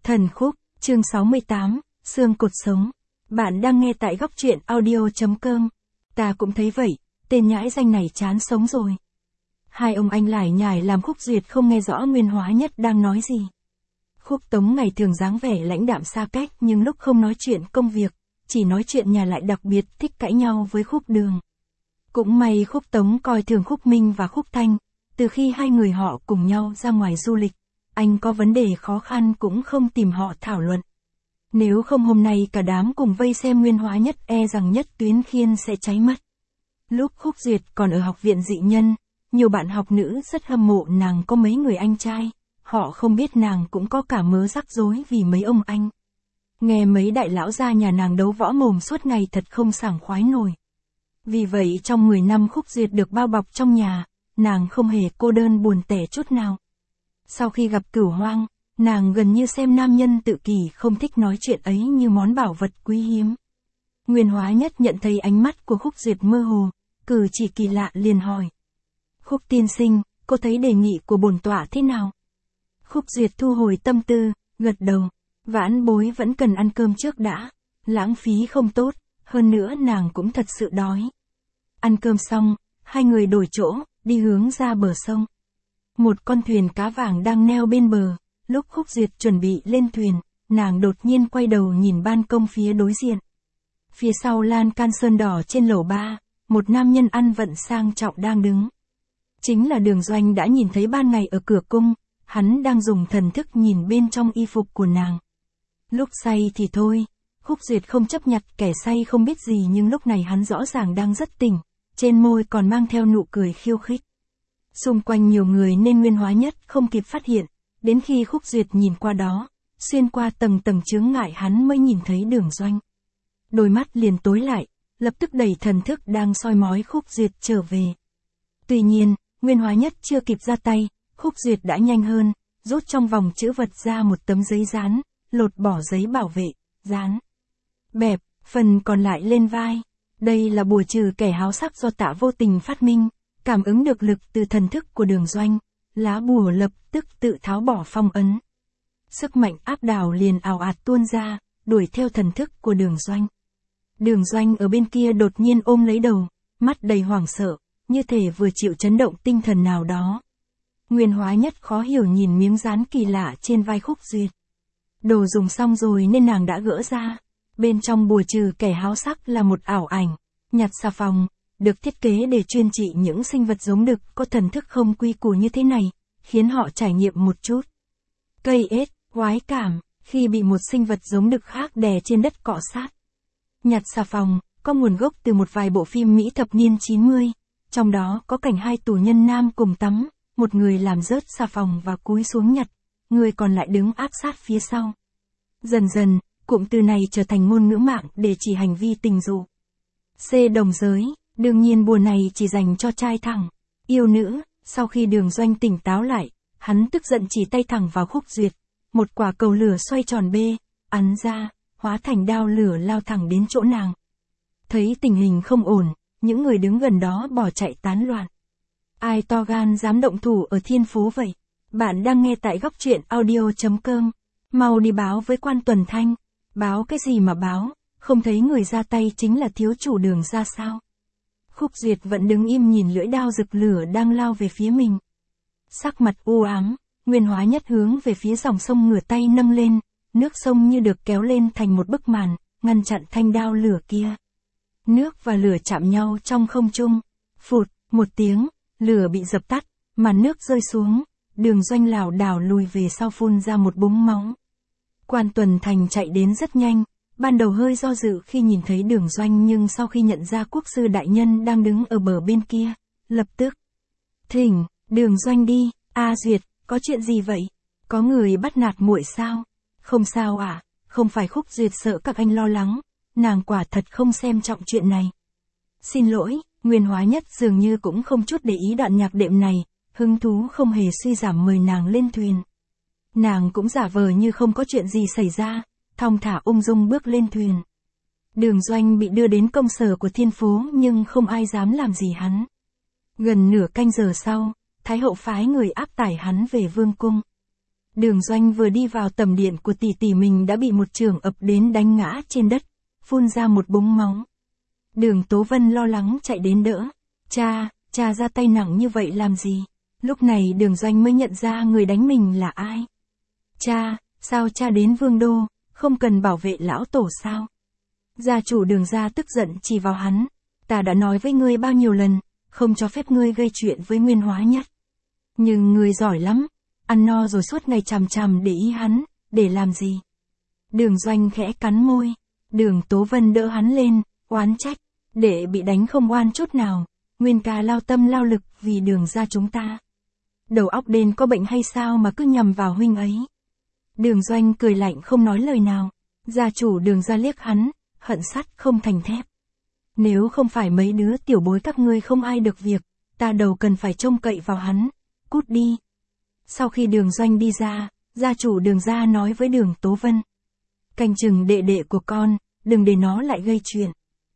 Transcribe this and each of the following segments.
Thần khúc, chương 68, xương cột sống. Bạn đang nghe tại góc truyện audio.com. Ta cũng thấy vậy, tên nhãi danh này chán sống rồi. Hai ông anh lải nhải làm Khúc Duyệt không nghe rõ Nguyên Hóa Nhất đang nói gì. Khúc Tống ngày thường dáng vẻ lãnh đạm xa cách nhưng lúc không nói chuyện công việc, chỉ nói chuyện nhà lại đặc biệt thích cãi nhau với Khúc Đường. Cũng may Khúc Tống coi thường Khúc Minh và Khúc Thanh, từ khi hai người họ cùng nhau ra ngoài du lịch, anh có vấn đề khó khăn cũng không tìm họ thảo luận. Nếu không hôm nay cả đám cùng vây xem Nguyên Hóa Nhất e rằng Nhất Tuyến Khiên sẽ cháy mất. Lúc Khúc Duyệt còn ở học viện dị nhân, nhiều bạn học nữ rất hâm mộ nàng có mấy người anh trai, họ không biết nàng cũng có cả mớ rắc rối vì mấy ông anh. Nghe mấy đại lão gia nhà nàng đấu võ mồm suốt ngày thật không sảng khoái nổi. Vì vậy trong 10 năm Khúc Duyệt được bao bọc trong nhà, nàng không hề cô đơn buồn tẻ chút nào. Sau khi gặp Cửu Hoang, nàng gần như xem nam nhân tự kỷ không thích nói chuyện ấy như món bảo vật quý hiếm. Nguyên Hóa Nhất nhận thấy ánh mắt của Khúc Duyệt mơ hồ, cử chỉ kỳ lạ liền hỏi. Khúc tiên sinh, cô thấy đề nghị của bổn tọa thế nào? Khúc Duyệt thu hồi tâm tư, gật đầu. Vãn bối vẫn cần ăn cơm trước đã, lãng phí không tốt, hơn nữa nàng cũng thật sự đói. Ăn cơm xong, hai người đổi chỗ, đi hướng ra bờ sông. Một con thuyền cá vàng đang neo bên bờ, lúc Khúc Duyệt chuẩn bị lên thuyền, nàng đột nhiên quay đầu nhìn ban công phía đối diện. Phía sau lan can sơn đỏ trên lầu 3, một nam nhân ăn vận sang trọng đang đứng. Chính là Đường Doanh đã nhìn thấy ban ngày ở cửa cung, hắn đang dùng thần thức nhìn bên trong y phục của nàng. Lúc say thì thôi, Khúc Duyệt không chấp nhặt kẻ say không biết gì nhưng lúc này hắn rõ ràng đang rất tỉnh, trên môi còn mang theo nụ cười khiêu khích. Xung quanh nhiều người nên Nguyên Hóa Nhất không kịp phát hiện, đến khi Khúc Duyệt nhìn qua đó, xuyên qua tầng tầng chướng ngại hắn mới nhìn thấy Đường Doanh. Đôi mắt liền tối lại, lập tức đẩy thần thức đang soi mói Khúc Duyệt trở về. Tuy nhiên, Nguyên Hóa Nhất chưa kịp ra tay, Khúc Duyệt đã nhanh hơn, rút trong vòng chữ vật ra một tấm giấy dán, lột bỏ giấy bảo vệ, dán. Bẹp, phần còn lại lên vai. Đây là bùa trừ kẻ háo sắc do Tạ Vô Tình phát minh, cảm ứng được lực từ thần thức của Đường Doanh, lá bùa lập tức tự tháo bỏ phong ấn. Sức mạnh áp đảo liền ào ạt tuôn ra, đuổi theo thần thức của Đường Doanh. Đường Doanh ở bên kia đột nhiên ôm lấy đầu, mắt đầy hoảng sợ, như thể vừa chịu chấn động tinh thần nào đó. Nguyên Hóa Nhất khó hiểu nhìn miếng dán kỳ lạ trên vai Khúc Duyệt. Đồ dùng xong rồi nên nàng đã gỡ ra. Bên trong bùa trừ kẻ háo sắc là một ảo ảnh, nhặt xà phòng, được thiết kế để chuyên trị những sinh vật giống đực có thần thức không quy củ như thế này, khiến họ trải nghiệm một chút cây ết, khoái cảm, khi bị một sinh vật giống đực khác đè trên đất cọ sát. Nhặt xà phòng, có nguồn gốc từ một vài bộ phim Mỹ thập niên 90, trong đó có cảnh hai tù nhân nam cùng tắm, một người làm rớt xà phòng và cúi xuống nhặt, người còn lại đứng áp sát phía sau. Dần dần, cụm từ này trở thành ngôn ngữ mạng để chỉ hành vi tình dục. C. Đồng giới, đương nhiên bùa này chỉ dành cho trai thẳng. Yêu nữ, sau khi Đường Doanh tỉnh táo lại, hắn tức giận chỉ tay thẳng vào Khúc Duyệt. Một quả cầu lửa xoay tròn bê, ắn ra, hóa thành đao lửa lao thẳng đến chỗ nàng. Thấy tình hình không ổn, những người đứng gần đó bỏ chạy tán loạn. Ai to gan dám động thủ ở Thiên Phố vậy? Bạn đang nghe tại góc truyện audio.com. Mau đi báo với quan Tuần Thanh. Báo cái gì mà báo, không thấy người ra tay chính là thiếu chủ Đường ra sao? Khúc Duyệt vẫn đứng im nhìn lưỡi đao rực lửa đang lao về phía mình. Sắc mặt u ám, Nguyên Hóa Nhất hướng về phía dòng sông ngửa tay nâng lên, nước sông như được kéo lên thành một bức màn, ngăn chặn thanh đao lửa kia. Nước và lửa chạm nhau trong không trung, phụt, một tiếng, lửa bị dập tắt, màn nước rơi xuống, Đường Doanh lảo đảo lùi về sau phun ra một búng máu. Quan Tuần Thành chạy đến rất nhanh, ban đầu hơi do dự khi nhìn thấy Đường Doanh nhưng sau khi nhận ra quốc sư đại nhân đang đứng ở bờ bên kia, lập tức thỉnh Đường Doanh đi. Duyệt, có chuyện gì vậy? Có người bắt nạt muội sao? Không sao ạ, không phải Khúc Duyệt sợ các anh lo lắng, nàng quả thật không xem trọng chuyện này. Xin lỗi, Nguyên Hóa Nhất dường như cũng không chút để ý đoạn nhạc đệm này, hứng thú không hề suy giảm mời nàng lên thuyền. Nàng cũng giả vờ như không có chuyện gì xảy ra, thong thả ung dung bước lên thuyền. Đường Doanh bị đưa đến công sở của Thiên Phố nhưng không ai dám làm gì hắn. Gần nửa canh giờ sau, Thái hậu phái người áp tải hắn về vương cung. Đường Doanh vừa đi vào tầm điện của tỷ tỷ mình đã bị một chưởng ập đến đánh ngã trên đất, phun ra một búng máu. Đường Tố Vân lo lắng chạy đến đỡ. Cha ra tay nặng như vậy làm gì? Lúc này Đường Doanh mới nhận ra người đánh mình là ai. Sao cha đến Vương Đô, không cần bảo vệ lão tổ sao? Gia chủ Đường gia tức giận chỉ vào hắn. Ta đã nói với ngươi bao nhiêu lần, không cho phép ngươi gây chuyện với Nguyên Hóa Nhất. Nhưng ngươi giỏi lắm, ăn no rồi suốt ngày chằm chằm để ý hắn, để làm gì? Đường Doanh khẽ cắn môi. Đường Tố Vân đỡ hắn lên, oán trách. Để bị đánh không oan chút nào, Nguyên ca lao tâm lao lực vì Đường gia chúng ta. Đầu óc đen có bệnh hay sao mà cứ nhầm vào huynh ấy? Đường Doanh cười lạnh không nói lời nào. Gia chủ Đường gia liếc hắn, hận sắt không thành thép. Nếu không phải mấy đứa tiểu bối các ngươi không ai được việc, ta đâu cần phải trông cậy vào hắn. Cút đi. Sau khi Đường Doanh đi ra, gia chủ Đường gia nói với Đường Tố Vân. Canh chừng đệ đệ của con, đừng để nó lại gây chuyện.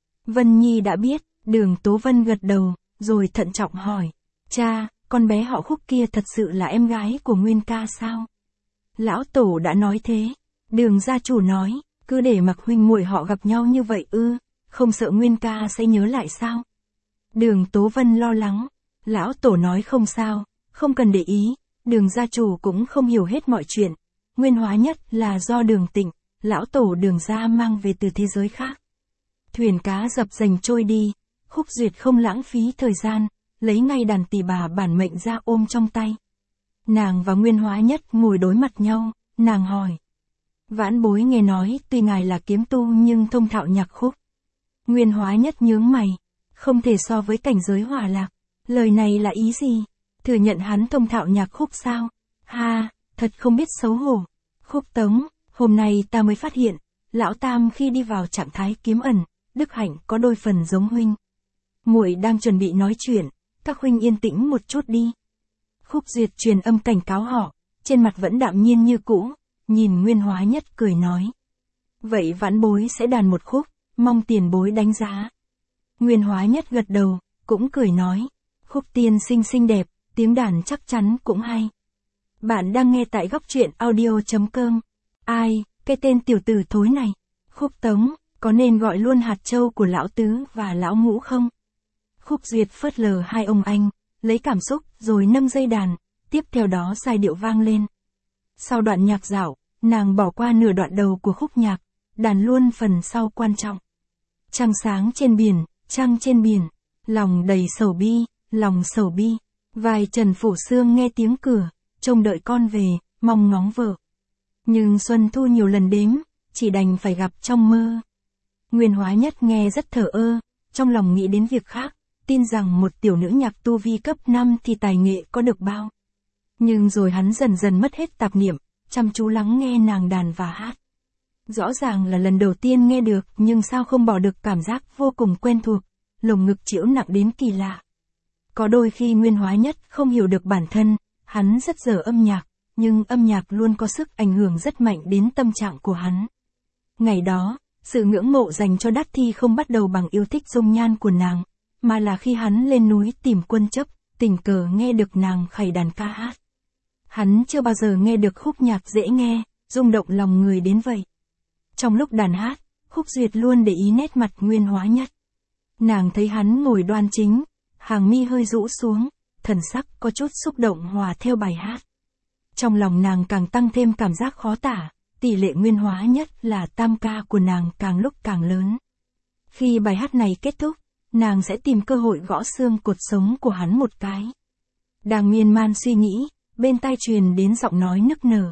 Vân Nhi đã biết. Đường Tố Vân gật đầu, rồi thận trọng hỏi. Cha, con bé họ Khúc kia thật sự là em gái của Nguyên ca sao? Lão tổ đã nói thế. Đường gia chủ nói, cứ để mặc huynh muội họ gặp nhau như vậy ư, không sợ Nguyên ca sẽ nhớ lại sao? Đường Tố Vân lo lắng. Lão tổ nói không sao, không cần để ý. Đường gia chủ cũng không hiểu hết mọi chuyện. Nguyên Hóa Nhất là do Đường Tịnh, lão tổ Đường gia mang về từ thế giới khác. Thuyền cá dập dềnh trôi đi. Khúc Duyệt không lãng phí thời gian, lấy ngay đàn tỳ bà bản mệnh ra ôm trong tay. Nàng và Nguyên Hóa Nhất ngồi đối mặt nhau, nàng hỏi. Vãn bối nghe nói tuy ngài là kiếm tu nhưng thông thạo nhạc khúc. Nguyên Hóa Nhất nhướng mày, không thể so với cảnh giới hỏa lạc. Lời này là ý gì? Thừa nhận hắn thông thạo nhạc khúc sao? Ha, thật không biết xấu hổ. Khúc Tống, hôm nay ta mới phát hiện, lão tam khi đi vào trạng thái kiếm ẩn, đức hạnh có đôi phần giống huynh. Muội đang chuẩn bị nói chuyện, các huynh yên tĩnh một chút đi. Khúc Duyệt truyền âm cảnh cáo họ, trên mặt vẫn đạm nhiên như cũ, nhìn Nguyên Hóa Nhất cười nói. Vậy vãn bối sẽ đàn một khúc, mong tiền bối đánh giá. Nguyên Hóa Nhất gật đầu, cũng cười nói. Khúc tiên xinh xinh đẹp, tiếng đàn chắc chắn cũng hay. Bạn đang nghe tại góc truyện audio.com. Ai, cái tên tiểu tử thối này? Khúc Tống, có nên gọi luôn hạt châu của lão tứ và lão ngũ không? Khúc Duyệt phớt lờ hai ông anh, lấy cảm xúc rồi nâng dây đàn, tiếp theo đó giai điệu vang lên. Sau đoạn nhạc dạo, nàng bỏ qua nửa đoạn đầu của khúc nhạc, đàn luôn phần sau quan trọng. Trăng sáng trên biển, trăng trên biển, lòng đầy sầu bi, lòng sầu bi. Vài Trần Phủ Sương nghe tiếng cửa, trông đợi con về, mong ngóng vợ. Nhưng Xuân Thu nhiều lần đếm, chỉ đành phải gặp trong mơ. Nguyên Hóa Nhất nghe rất thờ ơ, trong lòng nghĩ đến việc khác, tin rằng một tiểu nữ nhạc tu vi cấp 5 thì tài nghệ có được bao. Nhưng rồi hắn dần dần mất hết tạp niệm, chăm chú lắng nghe nàng đàn và hát. Rõ ràng là lần đầu tiên nghe được nhưng sao không bỏ được cảm giác vô cùng quen thuộc, lồng ngực trĩu nặng đến kỳ lạ. Có đôi khi Nguyên Hóa Nhất không hiểu được bản thân, hắn rất dở âm nhạc, nhưng âm nhạc luôn có sức ảnh hưởng rất mạnh đến tâm trạng của hắn. Ngày đó, sự ngưỡng mộ dành cho Đát Thi không bắt đầu bằng yêu thích dung nhan của nàng, mà là khi hắn lên núi tìm Quân Chấp, tình cờ nghe được nàng khẩy đàn ca hát. Hắn chưa bao giờ nghe được khúc nhạc dễ nghe, rung động lòng người đến vậy. Trong lúc đàn hát, Khúc Duyệt luôn để ý nét mặt Nguyên Hóa Nhất. Nàng thấy hắn ngồi đoan chính, hàng mi hơi rũ xuống, thần sắc có chút xúc động hòa theo bài hát. Trong lòng nàng càng tăng thêm cảm giác khó tả, tỷ lệ Nguyên Hóa Nhất là tam ca của nàng càng lúc càng lớn. Khi bài hát này kết thúc, nàng sẽ tìm cơ hội gõ xương cột sống của hắn một cái. Đang miên man suy nghĩ, bên tai truyền đến giọng nói nức nở.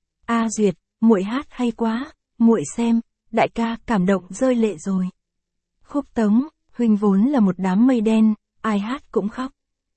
A Duyệt, muội hát hay quá, muội xem, đại ca cảm động rơi lệ rồi. Khúc Tống, huynh vốn là một đám mây đen, ai hát cũng khóc.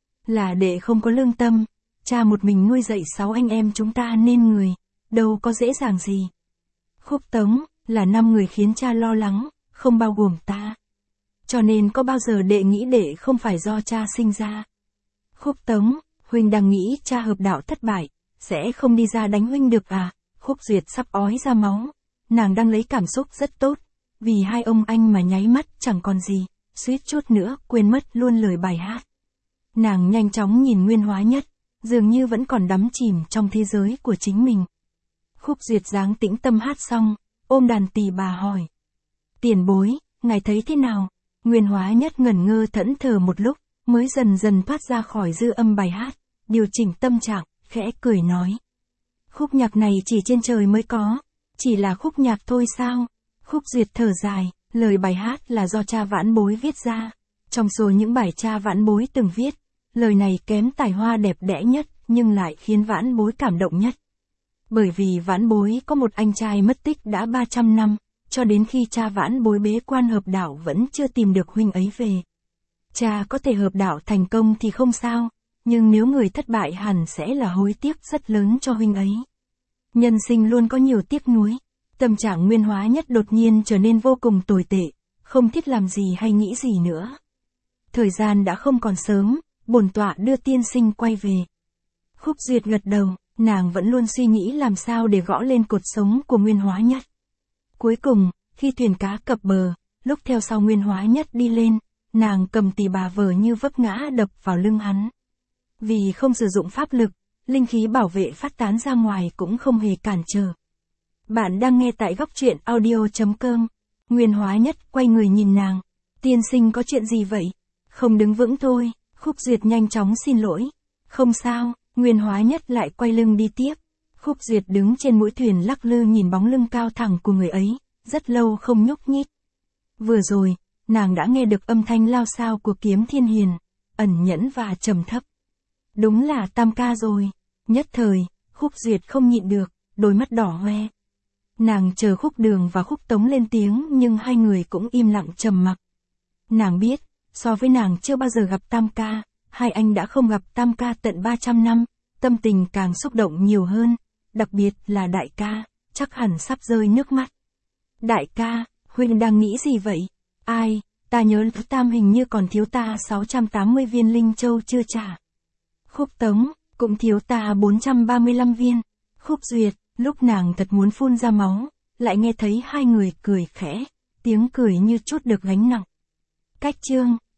Là đệ không có lương tâm, cha một mình nuôi dạy 6 anh em chúng ta nên người, đâu có dễ dàng gì. Khúc Tống, là 5 người khiến cha lo lắng, không bao gồm ta. Cho nên có bao giờ đệ nghĩ đệ không phải do cha sinh ra. Khúc Tống, huynh đang nghĩ cha hợp đạo thất bại, sẽ không đi ra đánh huynh được à? Khúc Duyệt sắp ói ra máu, nàng đang lấy cảm xúc rất tốt, vì hai ông anh mà nháy mắt chẳng còn gì, suýt chút nữa quên mất luôn lời bài hát. Nàng nhanh chóng nhìn Nguyên Hóa Nhất, dường như vẫn còn đắm chìm trong thế giới của chính mình. Khúc Duyệt dáng tĩnh tâm hát xong, ôm đàn tỳ bà hỏi. Tiền bối, ngài thấy thế nào? Nguyên Hóa Nhất ngẩn ngơ thẫn thờ một lúc, mới dần dần thoát ra khỏi dư âm bài hát, điều chỉnh tâm trạng, khẽ cười nói. Khúc nhạc này chỉ trên trời mới có, chỉ là khúc nhạc thôi sao? Khúc Duyệt thở dài, lời bài hát là do cha Vãn Bối viết ra. Trong số những bài cha Vãn Bối từng viết, lời này kém tài hoa đẹp đẽ nhất, nhưng lại khiến Vãn Bối cảm động nhất. Bởi vì Vãn Bối có một anh trai mất tích đã 300 năm, cho đến khi cha Vãn Bối bế quan hợp đạo vẫn chưa tìm được huynh ấy về. Cha có thể hợp đạo thành công thì không sao, nhưng nếu người thất bại hẳn sẽ là hối tiếc rất lớn cho huynh ấy. Nhân sinh luôn có nhiều tiếc nuối. Tâm trạng Nguyên Hóa Nhất đột nhiên trở nên vô cùng tồi tệ, không thiết làm gì hay nghĩ gì nữa. Thời gian đã không còn sớm, bổn tọa đưa tiên sinh quay về. Khúc Duyệt gật đầu, nàng vẫn luôn suy nghĩ làm sao để gõ lên cột sống của Nguyên Hóa Nhất. Cuối cùng, khi thuyền cá cập bờ, lúc theo sau Nguyên Hóa Nhất đi lên, nàng cầm tỳ bà vờ như vấp ngã đập vào lưng hắn. Vì không sử dụng pháp lực, linh khí bảo vệ phát tán ra ngoài cũng không hề cản trở. Bạn đang nghe tại góc truyện audio.com. Nguyên Hóa Nhất quay người nhìn nàng. Tiên sinh có chuyện gì vậy? Không đứng vững thôi. Khúc Duyệt nhanh chóng xin lỗi. Không sao. Nguyên Hóa Nhất lại quay lưng đi tiếp. Khúc Duyệt đứng trên mũi thuyền lắc lư nhìn bóng lưng cao thẳng của người ấy, rất lâu không nhúc nhích. Vừa rồi, nàng đã nghe được âm thanh lao xao của Kiếm Thiên Hiền, ẩn nhẫn và trầm thấp. Đúng là Tam ca rồi. Nhất thời, Khúc Duyệt không nhịn được, đôi mắt đỏ hoe. Nàng chờ Khúc Đường và Khúc Tống lên tiếng nhưng hai người cũng im lặng trầm mặc. Nàng biết, so với nàng chưa bao giờ gặp Tam ca, hai anh đã không gặp Tam ca tận 300 năm, tâm tình càng xúc động nhiều hơn, đặc biệt là đại ca, chắc hẳn sắp rơi nước mắt. Đại ca, huynh đang nghĩ gì vậy? Ai, ta nhớ Tam hình như còn thiếu ta 680 viên linh châu chưa trả. Khúc Tống, cũng thiếu ta 435 viên. Khúc Duyệt, lúc nàng thật muốn phun ra máu, lại nghe thấy hai người cười khẽ, tiếng cười như trút được gánh nặng. Cách chương